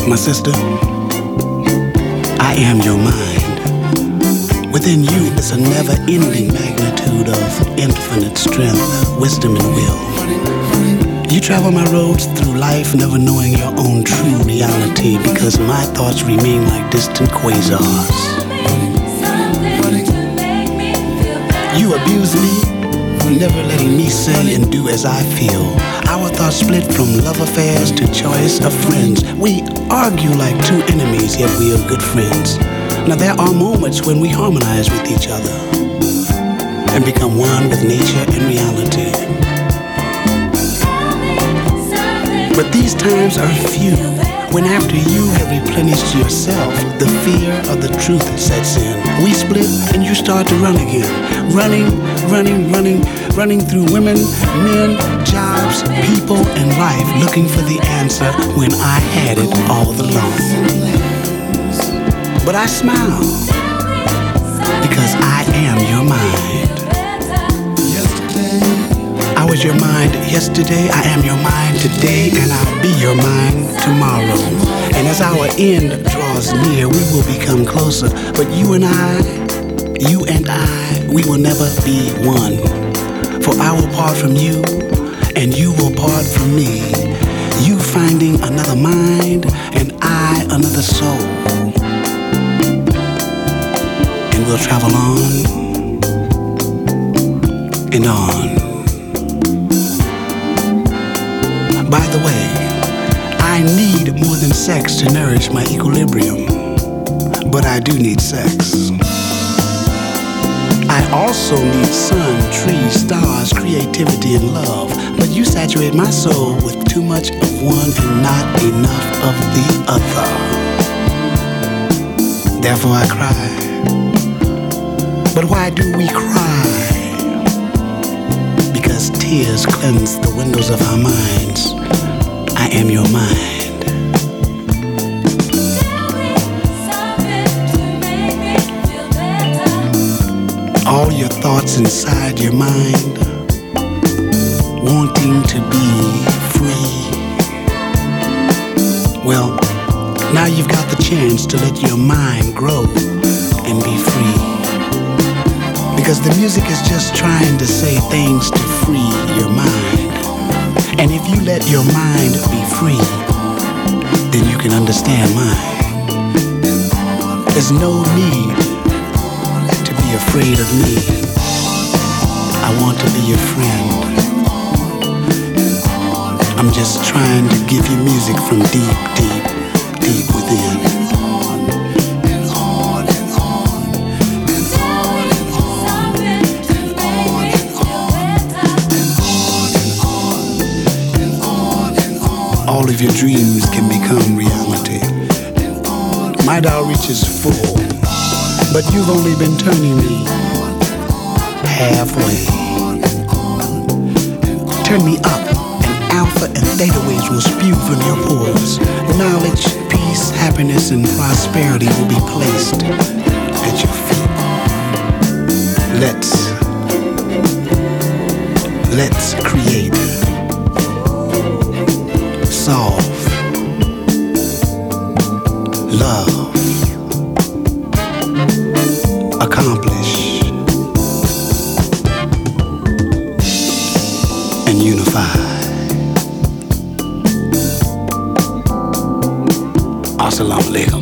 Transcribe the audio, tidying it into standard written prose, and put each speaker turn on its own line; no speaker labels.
My sister, I am your mind. Within you is a never-ending magnitude of infinite strength, wisdom, and will. You travel my roads through life never knowing your own true reality because my thoughts remain like distant quasars. You abuse me, never letting me say and do as I feel. Our thoughts split from love affairs to choice of friends. We argue like two enemies, yet we are good friends. Now there are moments when we harmonize with each other and become one with nature and reality. But these times are few, when after you have replenished yourself, the fear of the truth sets in. We split and you start to run again. Running through women, men, jobs, people, and life, looking for the answer when I had it all along. But I smile, because I am your mind. I was your mind yesterday, I am your mind today, and I'll be your mind tomorrow. And as our end draws near, we will become closer. But you and I, we will never be one. For I will part from you, and you will part from me. You finding another mind, and I another soul. And we'll travel on and on. By the way, I need more than sex to nourish my equilibrium, but I do need sex. I also need sun, trees, stars, creativity, and love, but you saturate my soul with too much of one and not enough of the other. Therefore I cry. But why do we cry? Because tears cleanse the windows of our minds. I am your mind. All your thoughts inside your mind, wanting to be free. Well, now you've got the chance to let your mind grow and be free. Because the music is just trying to say things to free your mind. And if you let your mind be free, then you can understand mine. There's no need to be afraid of me. I want to be your friend. I'm just trying to give you music from deep, deep, deep within. All of your dreams can become reality. My outreach is full, but you've only been turning me halfway. Turn me up, and alpha and theta waves will spew from your pores. Knowledge, peace, happiness, and prosperity will be placed at your feet. Let's create. Solve, love, accomplish, and unify. Assalamu alaikum.